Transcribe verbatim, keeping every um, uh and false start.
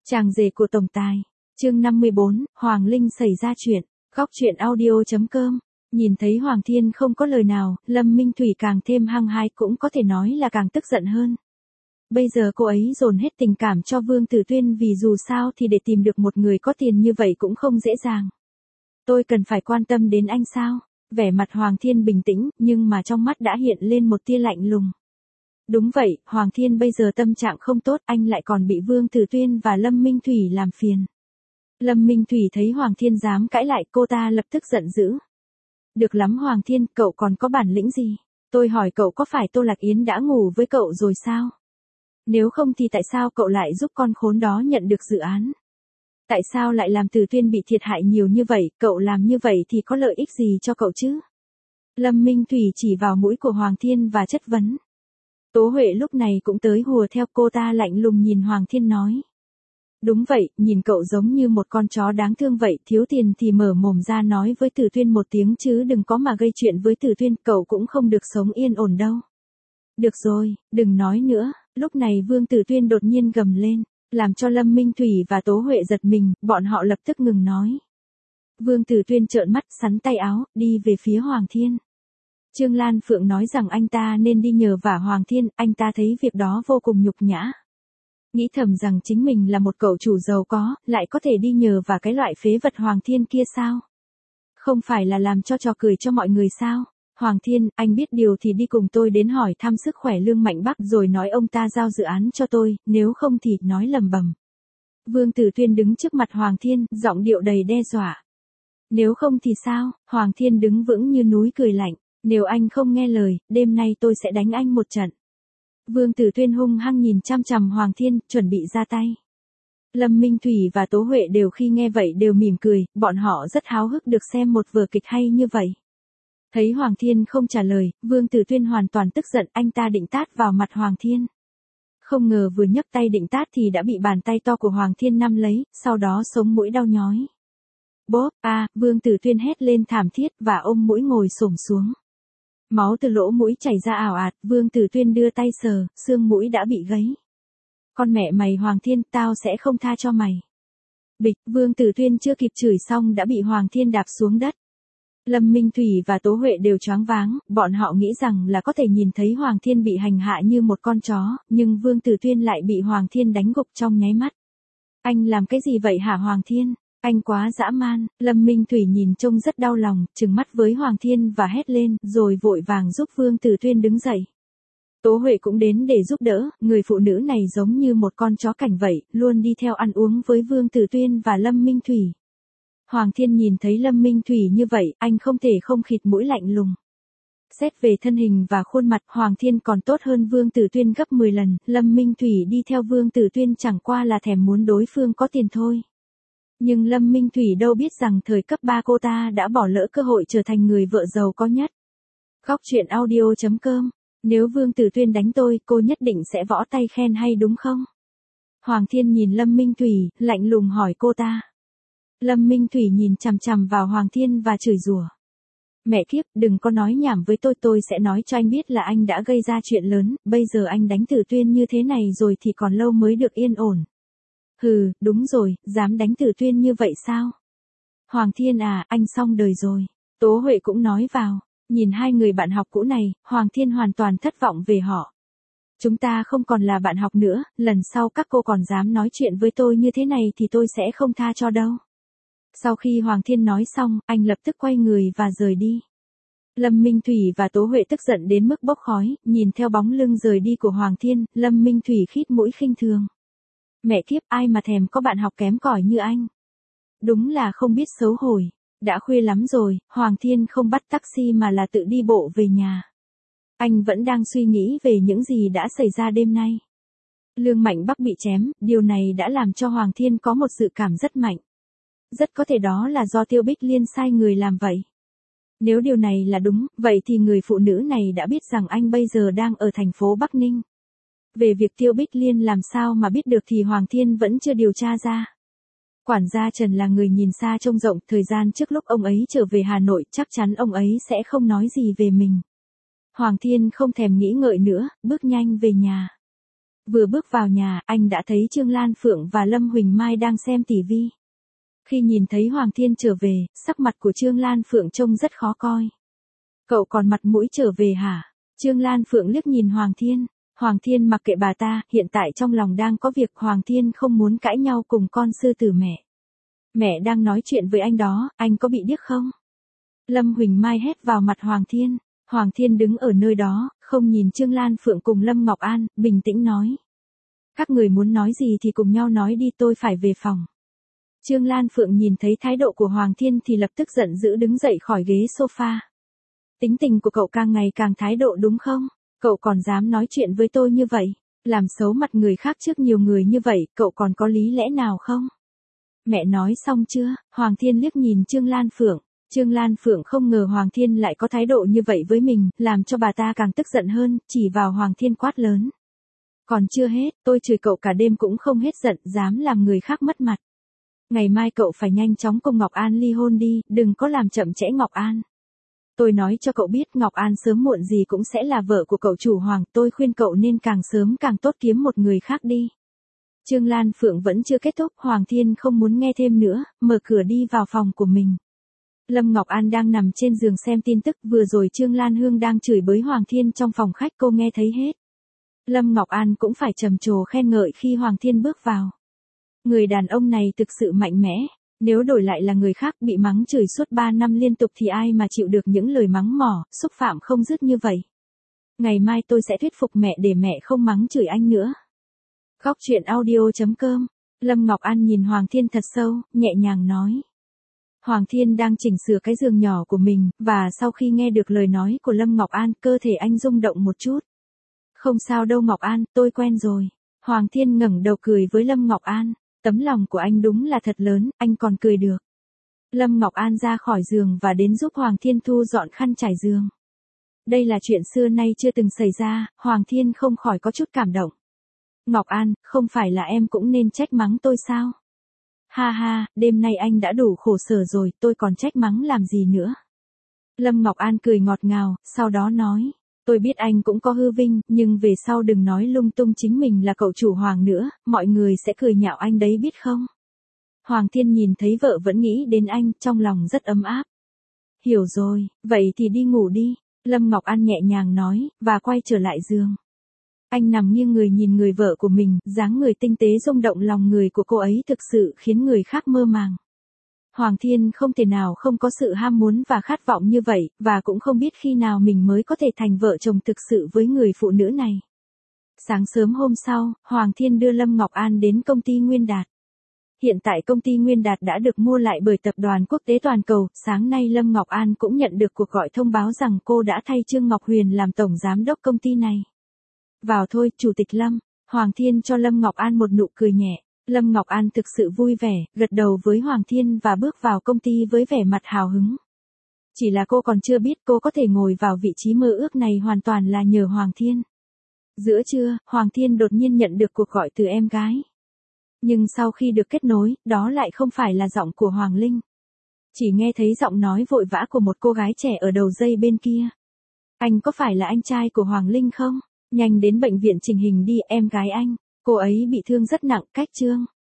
Chàng rể của tổng tài. Chương năm mươi bốn, Hoàng Linh xảy ra chuyện. Góc truyện audio.com. Nhìn thấy Hoàng Thiên không có lời nào, Lâm Minh Thủy càng thêm hăng hái, cũng có thể nói là càng tức giận hơn. Bây giờ cô ấy dồn hết tình cảm cho Vương Tử Tuyên, vì dù sao thì để tìm được một người có tiền như vậy cũng không dễ dàng. Tôi cần phải quan tâm đến anh sao? Vẻ mặt Hoàng Thiên bình tĩnh, nhưng mà trong mắt đã hiện lên một tia lạnh lùng. Đúng vậy, Hoàng Thiên bây giờ tâm trạng không tốt, anh lại còn bị Vương Tử Tuyên và Lâm Minh Thủy làm phiền. Lâm Minh Thủy thấy Hoàng Thiên dám cãi lại, cô ta lập tức giận dữ. Được lắm Hoàng Thiên, cậu còn có bản lĩnh gì? Tôi hỏi cậu, có phải Tô Lạc Yến đã ngủ với cậu rồi sao? Nếu không thì tại sao cậu lại giúp con khốn đó nhận được dự án? Tại sao lại làm Tử Tuyên bị thiệt hại nhiều như vậy, cậu làm như vậy thì có lợi ích gì cho cậu chứ? Lâm Minh Thủy chỉ vào mũi của Hoàng Thiên và chất vấn. Tố Huệ lúc này cũng tới hùa theo, cô ta lạnh lùng nhìn Hoàng Thiên nói. Đúng vậy, nhìn cậu giống như một con chó đáng thương vậy, thiếu tiền thì mở mồm ra nói với Tử Tuyên một tiếng chứ đừng có mà gây chuyện với Tử Tuyên, cậu cũng không được sống yên ổn đâu. Được rồi, đừng nói nữa. Lúc này Vương Tử Tuyên đột nhiên gầm lên, làm cho Lâm Minh Thủy và Tố Huệ giật mình, bọn họ lập tức ngừng nói. Vương Tử Tuyên trợn mắt, sắn tay áo, đi về phía Hoàng Thiên. Trương Lan Phượng nói rằng anh ta nên đi nhờ vả Hoàng Thiên, anh ta thấy việc đó vô cùng nhục nhã. Nghĩ thầm rằng chính mình là một cậu chủ giàu có, lại có thể đi nhờ vả cái loại phế vật Hoàng Thiên kia sao? Không phải là làm cho trò cười cho mọi người sao? Hoàng Thiên, anh biết điều thì đi cùng tôi đến hỏi thăm sức khỏe Lương Mạnh Bắc rồi nói ông ta giao dự án cho tôi, nếu không thì nói lầm bầm. Vương Tử Tuyên đứng trước mặt Hoàng Thiên, giọng điệu đầy đe dọa. Nếu không thì sao? Hoàng Thiên đứng vững như núi cười lạnh. Nếu anh không nghe lời, đêm nay tôi sẽ đánh anh một trận. Vương Tử Tuyên hung hăng nhìn chăm chằm Hoàng Thiên, chuẩn bị ra tay. Lâm Minh Thủy và Tố Huệ đều khi nghe vậy đều mỉm cười, bọn họ rất háo hức được xem một vở kịch hay như vậy. Thấy Hoàng Thiên không trả lời, Vương Tử Tuyên hoàn toàn tức giận, anh ta định tát vào mặt Hoàng Thiên. Không ngờ vừa nhấc tay định tát thì đã bị bàn tay to của Hoàng Thiên nắm lấy, sau đó sống mũi đau nhói. Bốp, a, à, Vương Tử Tuyên hét lên thảm thiết và ôm mũi ngồi xổm xuống. Máu từ lỗ mũi chảy ra ảo ạt, Vương Tử Tuyên đưa tay sờ, xương mũi đã bị gãy. Con mẹ mày Hoàng Thiên, tao sẽ không tha cho mày. Bịch, Vương Tử Tuyên chưa kịp chửi xong đã bị Hoàng Thiên đạp xuống đất. Lâm Minh Thủy và Tố Huệ đều choáng váng, bọn họ nghĩ rằng là có thể nhìn thấy Hoàng Thiên bị hành hạ như một con chó, nhưng Vương Tử Tuyên lại bị Hoàng Thiên đánh gục trong nháy mắt. Anh làm cái gì vậy hả Hoàng Thiên? Anh quá dã man. Lâm Minh Thủy nhìn trông rất đau lòng, trừng mắt với Hoàng Thiên và hét lên, rồi vội vàng giúp Vương Tử Tuyên đứng dậy. Tố Huệ cũng đến để giúp đỡ, người phụ nữ này giống như một con chó cảnh vậy, luôn đi theo ăn uống với Vương Tử Tuyên và Lâm Minh Thủy. Hoàng Thiên nhìn thấy Lâm Minh Thủy như vậy, anh không thể không khịt mũi lạnh lùng. Xét về thân hình và khuôn mặt, Hoàng Thiên còn tốt hơn Vương Tử Tuyên gấp mười lần, Lâm Minh Thủy đi theo Vương Tử Tuyên chẳng qua là thèm muốn đối phương có tiền thôi. Nhưng Lâm Minh Thủy đâu biết rằng thời cấp ba cô ta đã bỏ lỡ cơ hội trở thành người vợ giàu có nhất. Góc truyện audio.com. Nếu Vương Tử Tuyên đánh tôi, cô nhất định sẽ võ tay khen hay đúng không? Hoàng Thiên nhìn Lâm Minh Thủy, lạnh lùng hỏi cô ta. Lâm Minh Thủy nhìn chằm chằm vào Hoàng Thiên và chửi rủa. Mẹ kiếp, đừng có nói nhảm với tôi, tôi sẽ nói cho anh biết là anh đã gây ra chuyện lớn, bây giờ anh đánh Tử Tuyên như thế này rồi thì còn lâu mới được yên ổn. Hừ, đúng rồi, dám đánh Tử Tuyên như vậy sao? Hoàng Thiên à, anh xong đời rồi. Tố Huệ cũng nói vào, nhìn hai người bạn học cũ này, Hoàng Thiên hoàn toàn thất vọng về họ. Chúng ta không còn là bạn học nữa, lần sau các cô còn dám nói chuyện với tôi như thế này thì tôi sẽ không tha cho đâu. Sau khi Hoàng Thiên nói xong, anh lập tức quay người và rời đi. Lâm Minh Thủy và Tố Huệ tức giận đến mức bốc khói, nhìn theo bóng lưng rời đi của Hoàng Thiên, Lâm Minh Thủy khít mũi khinh thường. Mẹ kiếp, ai mà thèm có bạn học kém cỏi như anh. Đúng là không biết xấu hổ. Đã khuya lắm rồi, Hoàng Thiên không bắt taxi mà là tự đi bộ về nhà. Anh vẫn đang suy nghĩ về những gì đã xảy ra đêm nay. Lương Mạnh Bắc bị chém, điều này đã làm cho Hoàng Thiên có một sự cảm rất mạnh. Rất có thể đó là do Tiêu Bích Liên sai người làm vậy. Nếu điều này là đúng, vậy thì người phụ nữ này đã biết rằng anh bây giờ đang ở thành phố Bắc Ninh. Về việc Tiêu Bích Liên làm sao mà biết được thì Hoàng Thiên vẫn chưa điều tra ra. Quản gia Trần là người nhìn xa trông rộng, thời gian trước lúc ông ấy trở về Hà Nội chắc chắn ông ấy sẽ không nói gì về mình. Hoàng Thiên không thèm nghĩ ngợi nữa, bước nhanh về nhà. Vừa bước vào nhà, anh đã thấy Trương Lan Phượng và Lâm Huỳnh Mai đang xem tivi. Khi nhìn thấy Hoàng Thiên trở về, sắc mặt của Trương Lan Phượng trông rất khó coi. Cậu còn mặt mũi trở về hả? Trương Lan Phượng liếc nhìn Hoàng Thiên. Hoàng Thiên mặc kệ bà ta, hiện tại trong lòng đang có việc. Hoàng Thiên không muốn cãi nhau cùng con sư tử mẹ. Mẹ đang nói chuyện với anh đó, anh có bị điếc không? Lâm Huỳnh Mai hét vào mặt Hoàng Thiên. Hoàng Thiên đứng ở nơi đó, không nhìn Trương Lan Phượng cùng Lâm Ngọc An, bình tĩnh nói. Các người muốn nói gì thì cùng nhau nói đi, tôi phải về phòng. Trương Lan Phượng nhìn thấy thái độ của Hoàng Thiên thì lập tức giận dữ đứng dậy khỏi ghế sofa. Tính tình của cậu càng ngày càng thái độ đúng không? Cậu còn dám nói chuyện với tôi như vậy? Làm xấu mặt người khác trước nhiều người như vậy, cậu còn có lý lẽ nào không? Mẹ nói xong chưa? Hoàng Thiên liếc nhìn Trương Lan Phượng. Trương Lan Phượng không ngờ Hoàng Thiên lại có thái độ như vậy với mình, làm cho bà ta càng tức giận hơn, chỉ vào Hoàng Thiên quát lớn. Còn chưa hết, tôi chửi cậu cả đêm cũng không hết giận, dám làm người khác mất mặt. Ngày mai cậu phải nhanh chóng cùng Ngọc An ly hôn đi, đừng có làm chậm trễ Ngọc An. Tôi nói cho cậu biết Ngọc An sớm muộn gì cũng sẽ là vợ của cậu chủ Hoàng, tôi khuyên cậu nên càng sớm càng tốt kiếm một người khác đi. Trương Lan Phượng vẫn chưa kết thúc, Hoàng Thiên không muốn nghe thêm nữa, mở cửa đi vào phòng của mình. Lâm Ngọc An đang nằm trên giường xem tin tức, vừa rồi Trương Lan Hương đang chửi bới Hoàng Thiên trong phòng khách, cô nghe thấy hết. Lâm Ngọc An cũng phải trầm trồ khen ngợi khi Hoàng Thiên bước vào. Người đàn ông này thực sự mạnh mẽ, nếu đổi lại là người khác bị mắng chửi suốt ba năm liên tục thì ai mà chịu được những lời mắng mỏ, xúc phạm không dứt như vậy. Ngày mai tôi sẽ thuyết phục mẹ để mẹ không mắng chửi anh nữa. Góc truyện audio chấm com. Lâm Ngọc An nhìn Hoàng Thiên thật sâu, nhẹ nhàng nói. Hoàng Thiên đang chỉnh sửa cái giường nhỏ của mình, và sau khi nghe được lời nói của Lâm Ngọc An, cơ thể anh rung động một chút. Không sao đâu Ngọc An, tôi quen rồi. Hoàng Thiên ngẩng đầu cười với Lâm Ngọc An. Tấm lòng của anh đúng là thật lớn, anh còn cười được. Lâm Ngọc An ra khỏi giường và đến giúp Hoàng Thiên thu dọn khăn trải giường. Đây là chuyện xưa nay chưa từng xảy ra, Hoàng Thiên không khỏi có chút cảm động. Ngọc An, không phải là em cũng nên trách mắng tôi sao? Ha ha, đêm nay anh đã đủ khổ sở rồi, tôi còn trách mắng làm gì nữa? Lâm Ngọc An cười ngọt ngào, sau đó nói. Tôi biết anh cũng có hư vinh, nhưng về sau đừng nói lung tung chính mình là cậu chủ Hoàng nữa, mọi người sẽ cười nhạo anh đấy biết không? Hoàng Thiên nhìn thấy vợ vẫn nghĩ đến anh, trong lòng rất ấm áp. Hiểu rồi, vậy thì đi ngủ đi, Lâm Ngọc An nhẹ nhàng nói, và quay trở lại giường. Anh nằm nghiêng người nhìn người vợ của mình, dáng người tinh tế rung động lòng người của cô ấy thực sự khiến người khác mơ màng. Hoàng Thiên không thể nào không có sự ham muốn và khát vọng như vậy, và cũng không biết khi nào mình mới có thể thành vợ chồng thực sự với người phụ nữ này. Sáng sớm hôm sau, Hoàng Thiên đưa Lâm Ngọc An đến công ty Nguyên Đạt. Hiện tại công ty Nguyên Đạt đã được mua lại bởi tập đoàn quốc tế toàn cầu, sáng nay Lâm Ngọc An cũng nhận được cuộc gọi thông báo rằng cô đã thay Trương Ngọc Huyền làm tổng giám đốc công ty này. Vào thôi, Chủ tịch Lâm. Hoàng Thiên cho Lâm Ngọc An một nụ cười nhẹ. Lâm Ngọc An thực sự vui vẻ, gật đầu với Hoàng Thiên và bước vào công ty với vẻ mặt hào hứng. Chỉ là cô còn chưa biết cô có thể ngồi vào vị trí mơ ước này hoàn toàn là nhờ Hoàng Thiên. Giữa trưa, Hoàng Thiên đột nhiên nhận được cuộc gọi từ em gái. Nhưng sau khi được kết nối, đó lại không phải là giọng của Hoàng Linh. Chỉ nghe thấy giọng nói vội vã của một cô gái trẻ ở đầu dây bên kia. Anh có phải là anh trai của Hoàng Linh không? Nhanh đến bệnh viện chỉnh hình đi, em gái anh. Cô ấy bị thương rất nặng, cách Trương.